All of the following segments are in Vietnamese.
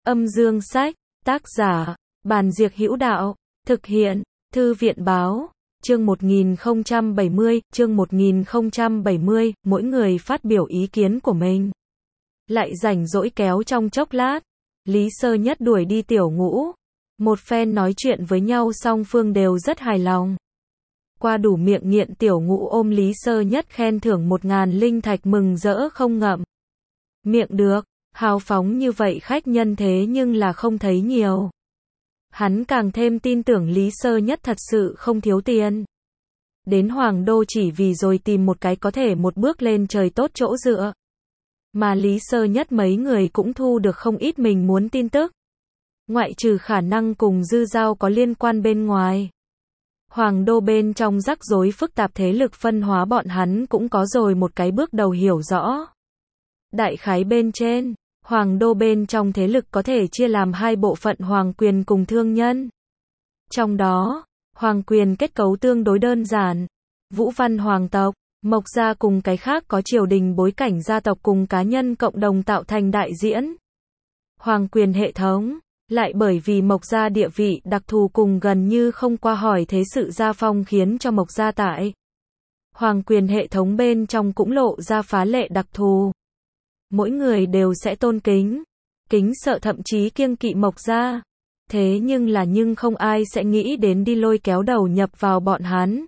Âm dương sách, tác giả, Bàn Diệc Hữu Đạo, thực hiện, Thư viện báo, chương 1070, mỗi người phát biểu ý kiến của mình. Lại rảnh rỗi kéo trong chốc lát, Lý Sơ Nhất đuổi đi Tiểu Ngũ. Một phen nói chuyện với nhau song phương đều rất hài lòng. Qua đủ miệng nghiện, Tiểu Ngũ ôm Lý Sơ Nhất khen thưởng 1000 linh thạch mừng rỡ không ngậm miệng được. Hào phóng như vậy khách nhân thế nhưng là không thấy nhiều. Hắn càng thêm tin tưởng Lý Sơ Nhất thật sự không thiếu tiền. Đến Hoàng Đô chỉ vì rồi tìm một cái có thể một bước lên trời tốt chỗ dựa. Mà Lý Sơ Nhất mấy người cũng thu được không ít mình muốn tin tức. Ngoại trừ khả năng cùng Dư Giao có liên quan bên ngoài. Hoàng Đô bên trong rắc rối phức tạp thế lực phân hóa bọn hắn cũng có rồi một cái bước đầu hiểu rõ. Đại khái bên trên, Hoàng Đô bên trong thế lực có thể chia làm hai bộ phận Hoàng quyền cùng thương nhân. Trong đó, Hoàng quyền kết cấu tương đối đơn giản. Vũ Văn Hoàng tộc, Mộc gia cùng cái khác có triều đình bối cảnh gia tộc cùng cá nhân cộng đồng tạo thành đại diễn. Hoàng quyền hệ thống, lại bởi vì Mộc gia địa vị đặc thù cùng gần như không qua hỏi thế sự gia phong khiến cho Mộc gia tại Hoàng quyền hệ thống bên trong cũng lộ ra phá lệ đặc thù. Mỗi người đều sẽ tôn kính, kính sợ thậm chí kiêng kỵ Mộc gia. Thế nhưng không ai sẽ nghĩ đến đi lôi kéo đầu nhập vào bọn hắn.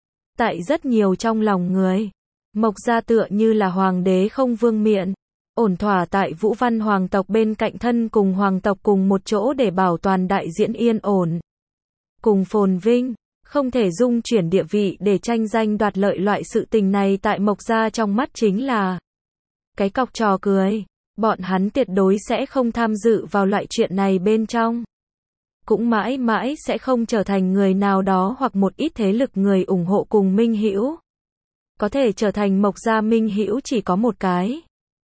Tại rất nhiều trong lòng người, Mộc gia tựa như là hoàng đế không vương miện, ổn thỏa tại Vũ Văn Hoàng tộc bên cạnh thân cùng hoàng tộc cùng một chỗ để bảo toàn đại diễn yên ổn. Cùng phồn vinh, không thể dung chuyển địa vị để tranh danh đoạt lợi, loại sự tình này tại Mộc gia trong mắt chính là cái cọc trò cười. Bọn hắn tuyệt đối sẽ không tham dự vào loại chuyện này bên trong. Cũng mãi mãi sẽ không trở thành người nào đó hoặc một ít thế lực người ủng hộ cùng minh hữu. Có thể trở thành Mộc gia minh hữu chỉ có một cái.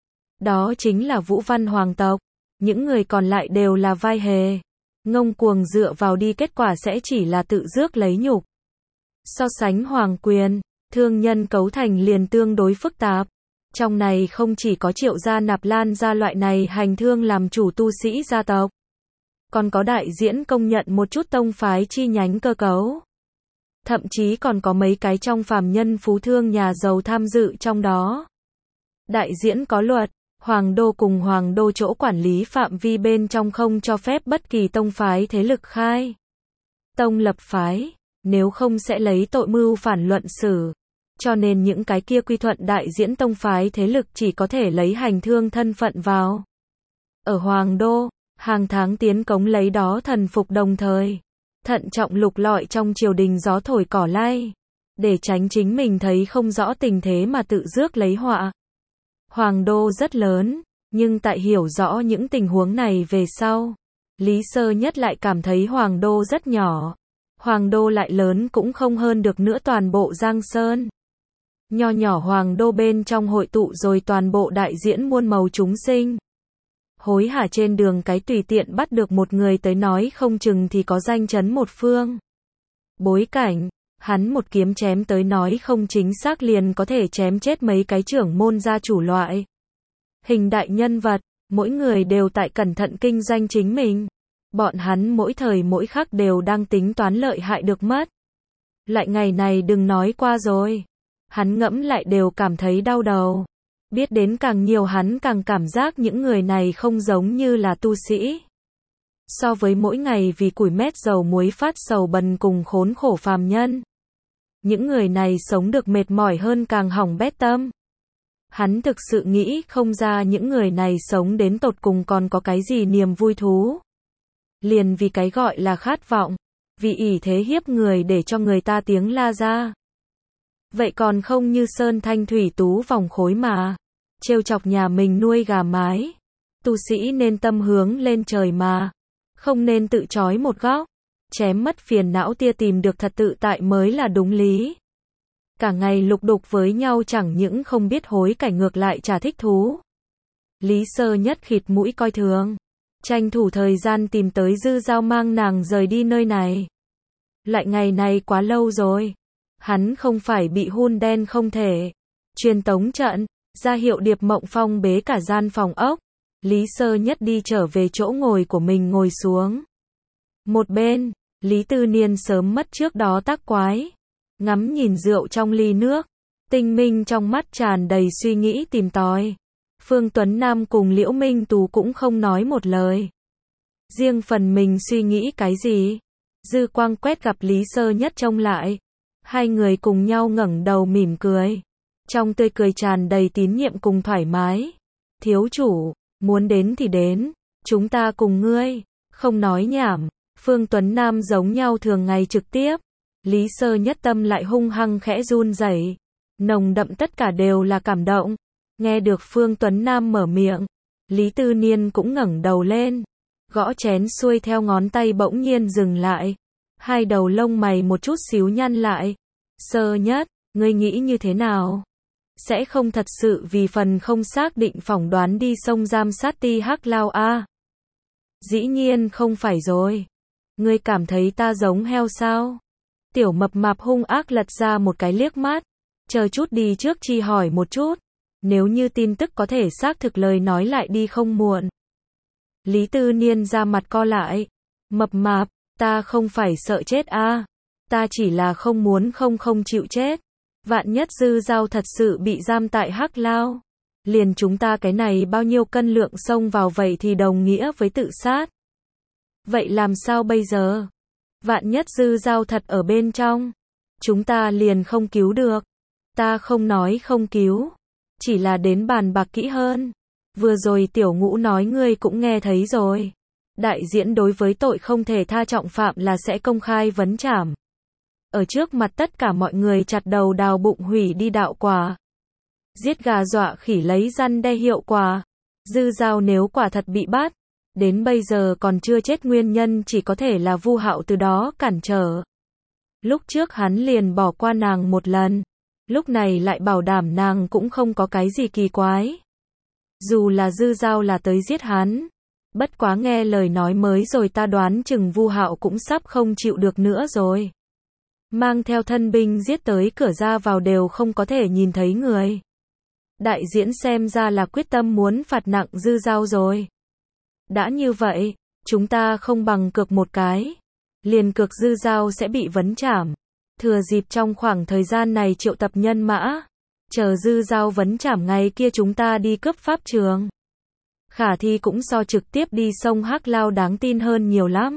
Đó chính là Vũ Văn Hoàng tộc. Những người còn lại đều là vai hề. Ngông cuồng dựa vào đi, kết quả sẽ chỉ là tự rước lấy nhục. So sánh hoàng quyền, thương nhân cấu thành liền tương đối phức tạp. Trong này không chỉ có Triệu gia, Nạp Lan gia loại này hành thương làm chủ tu sĩ gia tộc. Còn có đại diễn công nhận một chút tông phái chi nhánh cơ cấu. Thậm chí còn có mấy cái trong phàm nhân phú thương nhà giàu tham dự trong đó. Đại diễn có luật, Hoàng Đô cùng Hoàng Đô chỗ quản lý phạm vi bên trong không cho phép bất kỳ tông phái thế lực khai tông lập phái, nếu không sẽ lấy tội mưu phản luận xử. Cho nên những cái kia quy thuận đại diễn tông phái thế lực chỉ có thể lấy hành thương thân phận vào ở Hoàng Đô, hàng tháng tiến cống lấy đó thần phục, đồng thời thận trọng lục lọi trong triều đình gió thổi cỏ lay, để tránh chính mình thấy không rõ tình thế mà tự rước lấy họa. Hoàng Đô rất lớn, nhưng tại hiểu rõ những tình huống này về sau, Lý Sơ Nhất lại cảm thấy Hoàng Đô rất nhỏ. Hoàng Đô lại lớn cũng không hơn được nữa toàn bộ Giang Sơn. Nho nhỏ Hoàng Đô bên trong hội tụ rồi toàn bộ đại diễn muôn màu chúng sinh. Hối hả trên đường cái tùy tiện bắt được một người tới nói không chừng thì có danh chấn một phương. Bối cảnh, hắn một kiếm chém tới nói không chính xác liền có thể chém chết mấy cái trưởng môn gia chủ loại. Hình đại nhân vật, mỗi người đều tại cẩn thận kinh doanh chính mình. Bọn hắn mỗi thời mỗi khắc đều đang tính toán lợi hại được mất. Lại ngày này đừng nói qua rồi. Hắn ngẫm lại đều cảm thấy đau đầu. Biết đến càng nhiều hắn càng cảm giác những người này không giống như là tu sĩ. So với mỗi ngày vì củi mét dầu muối phát sầu bần cùng khốn khổ phàm nhân. Những người này sống được mệt mỏi hơn càng hỏng bét tâm. Hắn thực sự nghĩ không ra những người này sống đến tột cùng còn có cái gì niềm vui thú. Liền vì cái gọi là khát vọng, vì ỷ thế hiếp người để cho người ta tiếng la ra. Vậy còn không như sơn thanh thủy tú vòng khối mà. Trêu chọc nhà mình nuôi gà mái. Tu sĩ nên tâm hướng lên trời mà. Không nên tự trói một góc. Chém mất phiền não tia, tìm được thật tự tại mới là đúng lý. Cả ngày lục đục với nhau chẳng những không biết hối cải, ngược lại chả thích thú. Lý Sơ Nhất khịt mũi coi thường. Tranh thủ thời gian tìm tới Dư Giao mang nàng rời đi nơi này. Lại ngày này quá lâu rồi. Hắn không phải bị hun đen không thể. Truyền tống trận, ra hiệu Điệp Mộng Phong bế cả gian phòng ốc. Lý Sơ Nhất đi trở về chỗ ngồi của mình ngồi xuống. Một bên, Lý Tư Niên sớm mất trước đó tác quái, ngắm nhìn rượu trong ly nước, tinh minh trong mắt tràn đầy suy nghĩ tìm tòi. Phương Tuấn Nam cùng Liễu Minh Tú cũng không nói một lời. Riêng phần mình suy nghĩ cái gì? Dư quang quét gặp Lý Sơ Nhất trông lại. Hai người cùng nhau ngẩng đầu mỉm cười. Trong tươi cười tràn đầy tín nhiệm cùng thoải mái. Thiếu chủ, muốn đến thì đến, chúng ta cùng ngươi, không nói nhảm. Phương Tuấn Nam giống nhau thường ngày trực tiếp. Lý Sơ Nhất tâm lại hung hăng khẽ run rẩy. Nồng đậm tất cả đều là cảm động. Nghe được Phương Tuấn Nam mở miệng, Lý Tư Niên cũng ngẩng đầu lên. Gõ chén xuôi theo ngón tay bỗng nhiên dừng lại. Hai đầu lông mày một chút xíu nhăn lại. Sơ Nhất, ngươi nghĩ như thế nào? Sẽ không thật sự vì phần không xác định phỏng đoán đi sông giam sát Ti Hắc Lao a? Dĩ nhiên không phải rồi. Ngươi cảm thấy ta giống heo sao? Tiểu mập mạp hung ác lật ra một cái liếc mắt. Chờ chút đi trước chi hỏi một chút. Nếu như tin tức có thể xác thực lời nói lại đi không muộn. Lý Tư Niên ra mặt co lại. Mập mạp, ta không phải sợ chết a, ta chỉ là không muốn không chịu chết. Vạn nhất Dư Giao thật sự bị giam tại Hắc Lao. Liền chúng ta cái này bao nhiêu cân lượng xông vào vậy thì đồng nghĩa với tự sát. Vậy làm sao bây giờ? Vạn nhất Dư Giao thật ở bên trong. Chúng ta liền không cứu được. Ta không nói không cứu. Chỉ là đến bàn bạc kỹ hơn. Vừa rồi Tiểu Ngũ nói ngươi cũng nghe thấy rồi. Đại diễn đối với tội không thể tha trọng phạm là sẽ công khai vấn trảm. Ở trước mặt tất cả mọi người chặt đầu đào bụng hủy đi đạo quả. Giết gà dọa khỉ lấy răn đe hiệu quả. Dư Giao nếu quả thật bị bắt, đến bây giờ còn chưa chết nguyên nhân chỉ có thể là Vu Hạo từ đó cản trở. Lúc trước hắn liền bỏ qua nàng một lần. Lúc này lại bảo đảm nàng cũng không có cái gì kỳ quái. Dù là Dư Giao là tới giết hắn. Bất quá nghe lời nói mới rồi ta đoán chừng Vu Hạo cũng sắp không chịu được nữa rồi. Mang theo thân binh giết tới cửa ra vào đều không có thể nhìn thấy người. Đại diễn xem ra là quyết tâm muốn phạt nặng Dư Giao rồi. Đã như vậy, chúng ta không bằng cược một cái. Liền cược Dư Giao sẽ bị vấn trảm. Thừa dịp trong khoảng thời gian này triệu tập nhân mã. Chờ Dư Giao vấn trảm ngày kia chúng ta đi cướp pháp trường. Khả thi cũng so trực tiếp đi sông Hắc Lao đáng tin hơn nhiều lắm.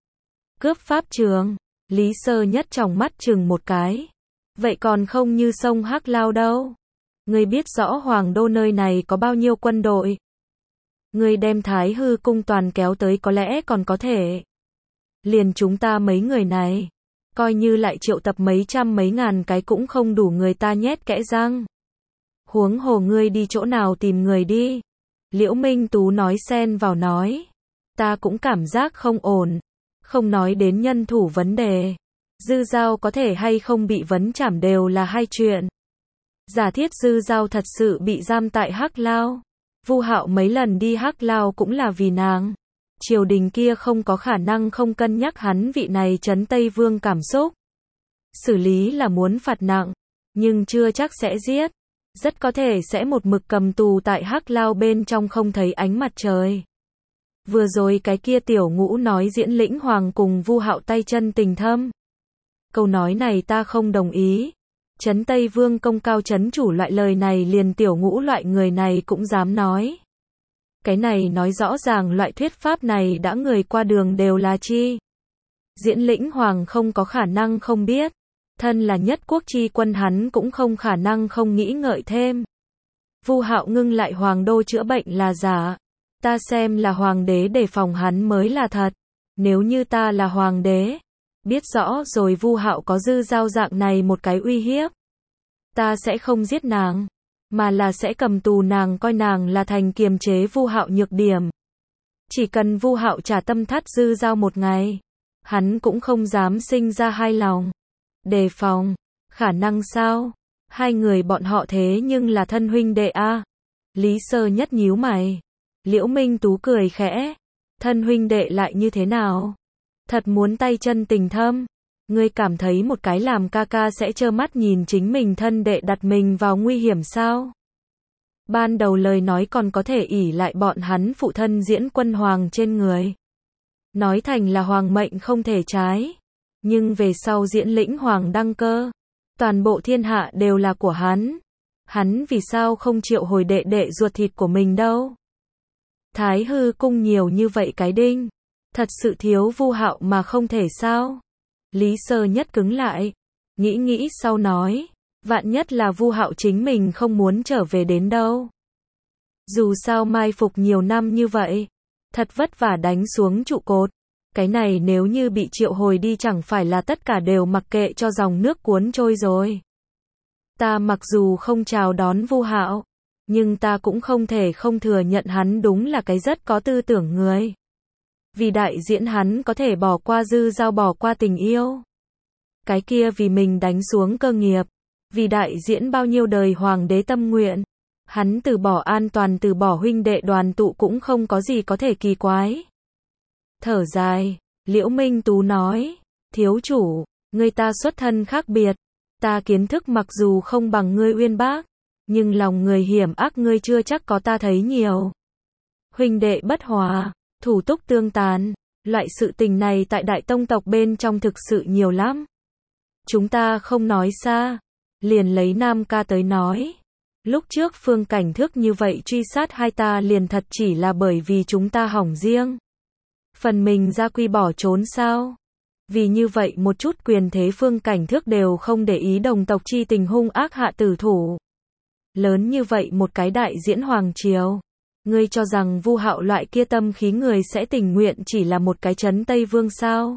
Cướp pháp trường, Lý Sơ Nhất tròng mắt chừng một cái. Vậy còn không như sông Hắc Lao đâu. Ngươi biết rõ Hoàng Đô nơi này có bao nhiêu quân đội. Ngươi đem Thái Hư cung toàn kéo tới có lẽ còn có thể. Liền chúng ta mấy người này. Coi như lại triệu tập mấy trăm mấy ngàn cái cũng không đủ người ta nhét kẽ răng. Huống hồ ngươi đi chỗ nào tìm người đi. Liễu Minh Tú nói xen vào nói. Ta cũng cảm giác không ổn. Không nói đến nhân thủ vấn đề. Dư Giao có thể hay không bị vấn trảm đều là hai chuyện. Giả thiết Dư Giao thật sự bị giam tại Hắc Lao. Vu Hạo mấy lần đi Hắc Lao cũng là vì nàng. Triều đình kia không có khả năng không cân nhắc hắn vị này trấn Tây Vương cảm xúc. Xử lý là muốn phạt nặng, nhưng chưa chắc sẽ giết. Rất có thể sẽ một mực cầm tù tại Hắc Lao bên trong không thấy ánh mặt trời. Vừa rồi cái kia Tiểu Ngũ nói Diễn Lĩnh Hoàng cùng Vu Hạo tay chân tình thâm. Câu nói này ta không đồng ý. Trấn Tây Vương công cao trấn chủ loại lời này liền Tiểu Ngũ loại người này cũng dám nói. Cái này nói rõ ràng loại thuyết pháp này đã người qua đường đều là chi. Diễn Lĩnh Hoàng không có khả năng không biết. Thân là nhất quốc chi quân hắn cũng không khả năng không nghĩ ngợi thêm. Vu Hạo ngưng lại Hoàng Đô chữa bệnh là giả. Ta xem là Hoàng đế đề phòng hắn mới là thật. Nếu như ta là Hoàng đế, biết rõ rồi Vu Hạo có Dư Giao dạng này một cái uy hiếp. Ta sẽ không giết nàng, mà là sẽ cầm tù nàng coi nàng là thành kiềm chế Vu Hạo nhược điểm. Chỉ cần Vu Hạo trả tâm thắt Dư Giao một ngày, hắn cũng không dám sinh ra hai lòng. Đề phòng, khả năng sao? Hai người bọn họ thế nhưng là thân huynh đệ a. Lý Sơ Nhất nhíu mày. Liễu Minh Tú cười khẽ. Thân huynh đệ lại như thế nào? Thật muốn tay chân tình thâm. Ngươi cảm thấy một cái làm ca ca sẽ trơ mắt nhìn chính mình thân đệ đặt mình vào nguy hiểm sao? Ban đầu lời nói còn có thể ỷ lại bọn hắn phụ thân Diễn Quân Hoàng trên người. Nói thành là hoàng mệnh không thể trái. Nhưng về sau Diễn Lĩnh Hoàng đăng cơ, toàn bộ thiên hạ đều là của hắn. Hắn vì sao không triệu hồi đệ đệ ruột thịt của mình đâu? Thái hư cung nhiều như vậy cái đinh, thật sự thiếu Vu Hạo mà không thể sao? Lý Sơ Nhất cứng lại, nghĩ sau nói, vạn nhất là Vu Hạo chính mình không muốn trở về đến đâu. Dù sao mai phục nhiều năm như vậy, thật vất vả đánh xuống trụ cột, cái này nếu như bị triệu hồi đi chẳng phải là tất cả đều mặc kệ cho dòng nước cuốn trôi rồi. Ta mặc dù không chào đón Vu Hạo, nhưng ta cũng không thể không thừa nhận hắn đúng là cái rất có tư tưởng người. Vì đại diễn hắn có thể bỏ qua dư giao, bỏ qua tình yêu. Cái kia vì mình đánh xuống cơ nghiệp, vì đại diễn bao nhiêu đời hoàng đế tâm nguyện, hắn từ bỏ an toàn, từ bỏ huynh đệ đoàn tụ cũng không có gì có thể kỳ quái. Thở dài, Liễu Minh Tú nói, thiếu chủ, người ta xuất thân khác biệt, ta kiến thức mặc dù không bằng ngươi uyên bác, nhưng lòng người hiểm ác ngươi chưa chắc có ta thấy nhiều. Huynh đệ bất hòa, thủ túc tương tàn, loại sự tình này tại đại tông tộc bên trong thực sự nhiều lắm. Chúng ta không nói xa, liền lấy Nam ca tới nói. Lúc trước Phương Cảnh Thước như vậy truy sát hai ta liền thật chỉ là bởi vì chúng ta hỏng riêng. Phần mình ra quy bỏ trốn sao? Vì như vậy một chút quyền thế Phương Cảnh Thước đều không để ý, đồng tộc chi tình hung ác hạ tử thủ. Lớn như vậy một cái đại diễn hoàng triều. Ngươi cho rằng Vu Hạo loại kia tâm khí người sẽ tình nguyện chỉ là một cái trấn Tây Vương sao?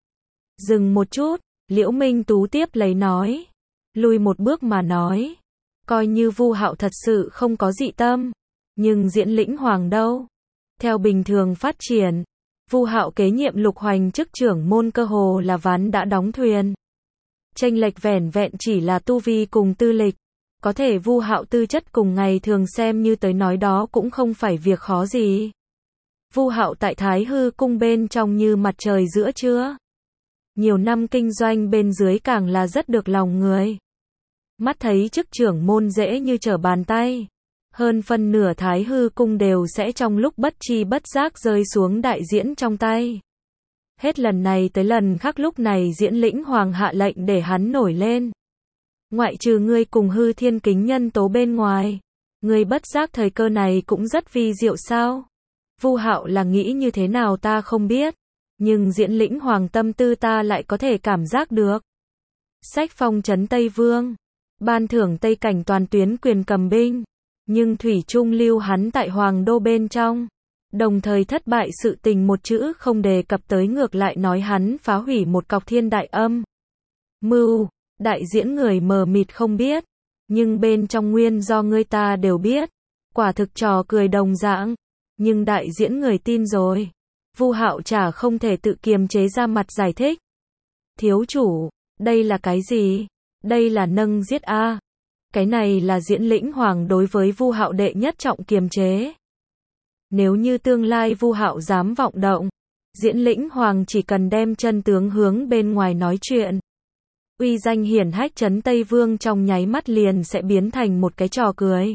Dừng một chút, Liễu Minh Tú tiếp lấy nói. Lùi một bước mà nói. Coi như Vu Hạo thật sự không có dị tâm. Nhưng Diễn Lĩnh Hoàng đâu? Theo bình thường phát triển, Vu Hạo kế nhiệm Lục Hoành chức trưởng môn cơ hồ là ván đã đóng thuyền. Chênh lệch vẻn vẹn chỉ là tu vi cùng tư lịch. Có thể Vu Hạo tư chất cùng ngày thường xem như tới nói đó cũng không phải việc khó gì. Vu Hạo tại Thái Hư cung bên trong như mặt trời giữa trưa. Nhiều năm kinh doanh bên dưới càng là rất được lòng người. Mắt thấy chức trưởng môn dễ như trở bàn tay. Hơn phân nửa Thái Hư cung đều sẽ trong lúc bất chi bất giác rơi xuống đại diễn trong tay. Hết lần này tới lần khác lúc này Diễn Lĩnh Hoàng hạ lệnh để hắn nổi lên. Ngoại trừ ngươi cùng Hư Thiên Kính nhân tố bên ngoài, ngươi bất giác thời cơ này cũng rất vi diệu sao? Vu Hạo là nghĩ như thế nào ta không biết, nhưng Diễn Lĩnh Hoàng tâm tư ta lại có thể cảm giác được. Sách phong trấn Tây Vương, ban thưởng Tây Cảnh toàn tuyến quyền cầm binh, nhưng thủy chung lưu hắn tại Hoàng đô bên trong. Đồng thời thất bại sự tình một chữ không đề cập tới, ngược lại nói hắn phá hủy một cọc thiên đại âm mưu. Đại diễn người mờ mịt không biết, nhưng bên trong nguyên do ngươi ta đều biết. Quả thực trò cười đồng dạng, nhưng đại diễn người tin rồi. Vu Hạo chả không thể tự kiềm chế ra mặt giải thích. Thiếu chủ, đây là cái gì? Đây là nâng giết a. Cái này là Diễn Lĩnh Hoàng đối với Vu Hạo đệ nhất trọng kiềm chế. Nếu như tương lai Vu Hạo dám vọng động, Diễn Lĩnh Hoàng chỉ cần đem chân tướng hướng bên ngoài nói chuyện. Uy danh hiển hách trấn Tây Vương trong nháy mắt liền sẽ biến thành một cái trò cười.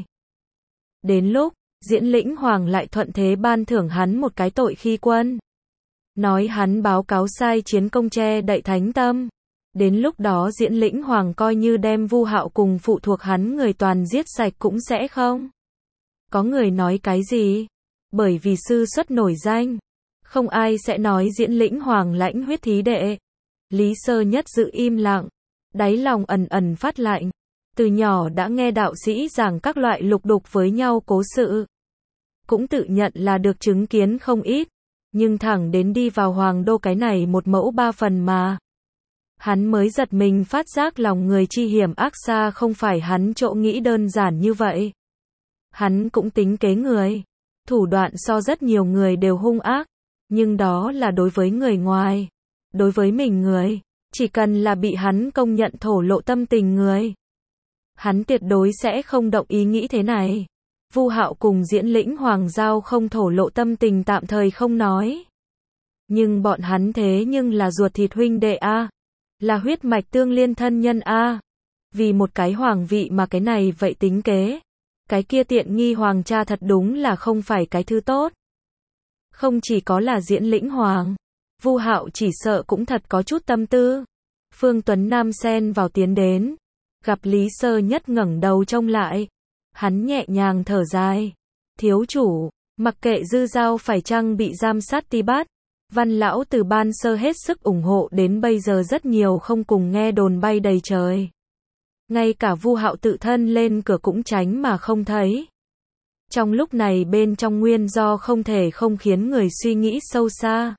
Đến lúc, Diễn Lĩnh Hoàng lại thuận thế ban thưởng hắn một cái tội khi quân. Nói hắn báo cáo sai chiến công che đậy thánh tâm. Đến lúc đó Diễn Lĩnh Hoàng coi như đem Vu Hạo cùng phụ thuộc hắn người toàn giết sạch cũng sẽ không. Có người nói cái gì? Bởi vì sư xuất nổi danh. Không ai sẽ nói Diễn Lĩnh Hoàng lãnh huyết thí đệ. Lý Sơ Nhất giữ im lặng. Đáy lòng ẩn ẩn phát lạnh. Từ nhỏ đã nghe đạo sĩ giảng các loại lục đục với nhau cố sự. Cũng tự nhận là được chứng kiến không ít. Nhưng thẳng đến đi vào Hoàng đô cái này một mẫu ba phần mà. Hắn mới giật mình phát giác lòng người chi hiểm ác xa không phải hắn chỗ nghĩ đơn giản như vậy. Hắn cũng tính kế người. Thủ đoạn so rất nhiều người đều hung ác. Nhưng đó là đối với người ngoài. Đối với mình người. Chỉ cần là bị hắn công nhận thổ lộ tâm tình người. Hắn tuyệt đối sẽ không động ý nghĩ thế này. Vu Hạo cùng Diễn Lĩnh Hoàng giao không thổ lộ tâm tình tạm thời không nói. Nhưng bọn hắn thế nhưng là ruột thịt huynh đệ a, là huyết mạch tương liên thân nhân a. Vì một cái hoàng vị mà cái này vậy tính kế. Cái kia tiện nghi hoàng cha thật đúng là không phải cái thứ tốt. Không chỉ có là Diễn Lĩnh Hoàng, Vu Hạo chỉ sợ cũng thật có chút tâm tư. Phương Tuấn Nam xen vào tiến đến, gặp Lý Sơ Nhất ngẩng đầu trông lại, hắn nhẹ nhàng thở dài. Thiếu chủ, mặc kệ Dư Giao phải chăng bị giam sát ti bắt, Văn lão từ ban sơ hết sức ủng hộ đến bây giờ rất nhiều không cùng nghe đồn bay đầy trời. Ngay cả Vu Hạo tự thân lên cửa cũng tránh mà không thấy. Trong lúc này bên trong nguyên do không thể không khiến người suy nghĩ sâu xa.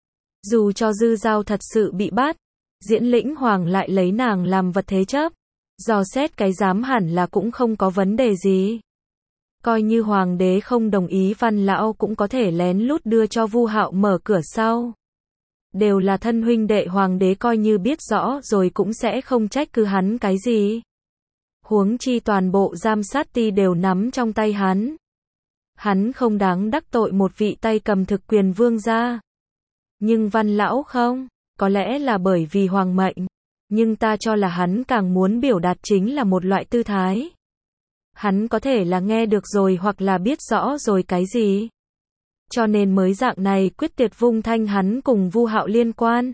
Dù cho Dư Giao thật sự bị bắt, Diễn Lĩnh Hoàng lại lấy nàng làm vật thế chấp. Dò xét cái giám hẳn là cũng không có vấn đề gì. Coi như hoàng đế không đồng ý Văn lão cũng có thể lén lút đưa cho Vu Hạo mở cửa sau. Đều là thân huynh đệ, hoàng đế coi như biết rõ rồi cũng sẽ không trách cứ hắn cái gì. Huống chi toàn bộ giám sát ti đều nắm trong tay hắn. Hắn không đáng đắc tội một vị tay cầm thực quyền vương gia. Nhưng Văn lão không, có lẽ là bởi vì hoàng mệnh. Nhưng ta cho là hắn càng muốn biểu đạt chính là một loại tư thái. Hắn có thể là nghe được rồi hoặc là biết rõ rồi cái gì. Cho nên mới dạng này quyết tuyệt vung thanh hắn cùng Vu Hạo liên quan.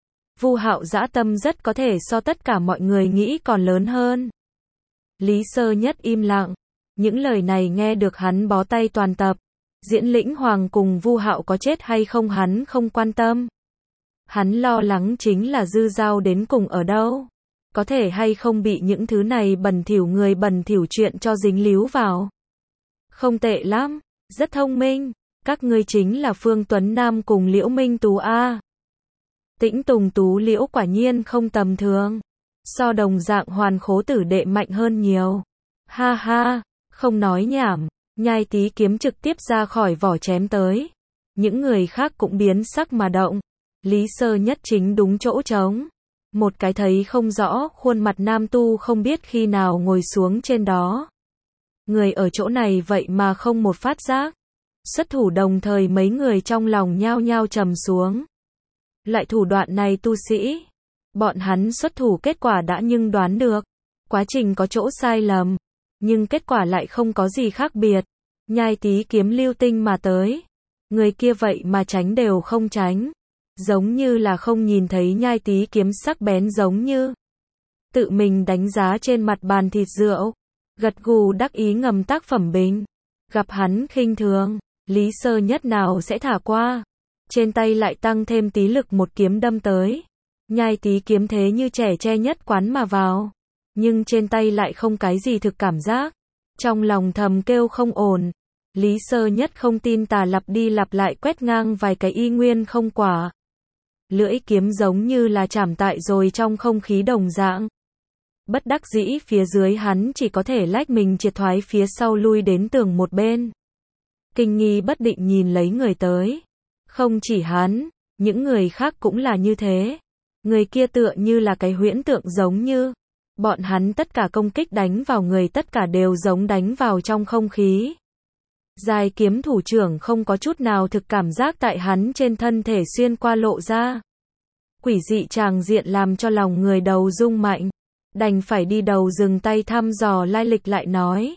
Vu Hạo dã tâm rất có thể so tất cả mọi người nghĩ còn lớn hơn. Lý Sơ Nhất im lặng. Những lời này nghe được hắn bó tay toàn tập. Diễn Lĩnh Hoàng cùng Vu Hạo có chết hay không hắn không quan tâm. Hắn lo lắng chính là Dư Giao đến cùng ở đâu. Có thể hay không bị những thứ này bẩn thỉu người bẩn thỉu chuyện cho dính líu vào. Không tệ lắm, rất thông minh. Các ngươi chính là Phương Tuấn Nam cùng Liễu Minh Tú a. Tĩnh Tùng Tú Liễu quả nhiên không tầm thường. So đồng dạng Hoàn Khố tử đệ mạnh hơn nhiều. Ha ha, không nói nhảm, Nhai Tý kiếm trực tiếp ra khỏi vỏ chém tới. Những người khác cũng biến sắc mà động. Lý Sơ Nhất chính đúng chỗ trống. Một cái thấy không rõ khuôn mặt nam tu không biết khi nào ngồi xuống trên đó. Người ở chỗ này vậy mà không một phát giác. Xuất thủ đồng thời mấy người trong lòng nhao nhao trầm xuống. Loại thủ đoạn này tu sĩ. Bọn hắn xuất thủ kết quả đã nhưng đoán được. Quá trình có chỗ sai lầm. Nhưng kết quả lại không có gì khác biệt. Nhai Tý kiếm lưu tinh mà tới. Người kia vậy mà tránh đều không tránh. Giống như là không nhìn thấy Nhai Tý kiếm sắc bén giống như. Tự mình đánh giá trên mặt bàn thịt rượu. Gật gù đắc ý ngầm tác phẩm bình. Gặp hắn khinh thường, Lý Sơ Nhất nào sẽ thả qua. Trên tay lại tăng thêm tí lực một kiếm đâm tới. Nhai Tý kiếm thế như trẻ tre nhất quán mà vào. Nhưng trên tay lại không cái gì thực cảm giác. Trong lòng thầm kêu không ổn. Lý Sơ Nhất không tin tà lặp đi lặp lại quét ngang vài cái y nguyên không quả. Lưỡi kiếm giống như là chạm tại rồi trong không khí đồng dạng. Bất đắc dĩ phía dưới hắn chỉ có thể lách mình triệt thoái phía sau lui đến tường một bên. Kinh nghi bất định nhìn lấy người tới. Không chỉ hắn, những người khác cũng là như thế. Người kia tựa như là cái huyễn tượng giống như. Bọn hắn tất cả công kích đánh vào người tất cả đều giống đánh vào trong không khí. Dài kiếm thủ trưởng không có chút nào thực cảm giác tại hắn trên thân thể xuyên qua lộ ra. Quỷ dị tràng diện làm cho lòng người đầu rung mạnh. Đành phải đi đầu dừng tay thăm dò lai lịch lại nói.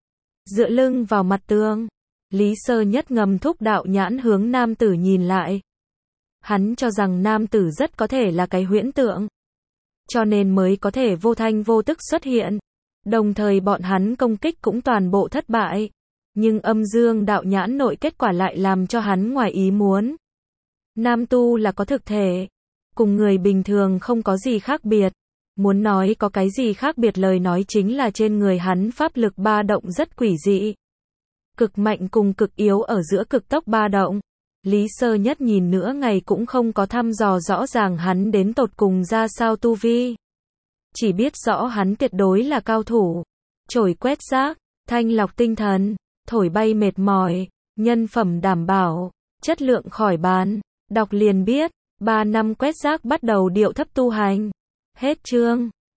Dựa lưng vào mặt tường. Lý Sơ Nhất ngầm thúc đạo nhãn hướng nam tử nhìn lại. Hắn cho rằng nam tử rất có thể là cái huyễn tượng. Cho nên mới có thể vô thanh vô tức xuất hiện. Đồng thời bọn hắn công kích cũng toàn bộ thất bại. Nhưng âm dương đạo nhãn nội kết quả lại làm cho hắn ngoài ý muốn. Nam tu là có thực thể. Cùng người bình thường không có gì khác biệt. Muốn nói có cái gì khác biệt lời nói chính là trên người hắn pháp lực ba động rất quỷ dị. Cực mạnh cùng cực yếu ở giữa cực tốc ba động. Lý Sơ Nhất nhìn nửa ngày cũng không có thăm dò rõ ràng hắn đến tột cùng ra sao tu vi. Chỉ biết rõ hắn tuyệt đối là cao thủ. Chổi quét rác, thanh lọc tinh thần, thổi bay mệt mỏi, nhân phẩm đảm bảo, chất lượng khỏi bàn. Đọc liền biết, 3 năm quét rác bắt đầu điệu thấp tu hành. Hết chương.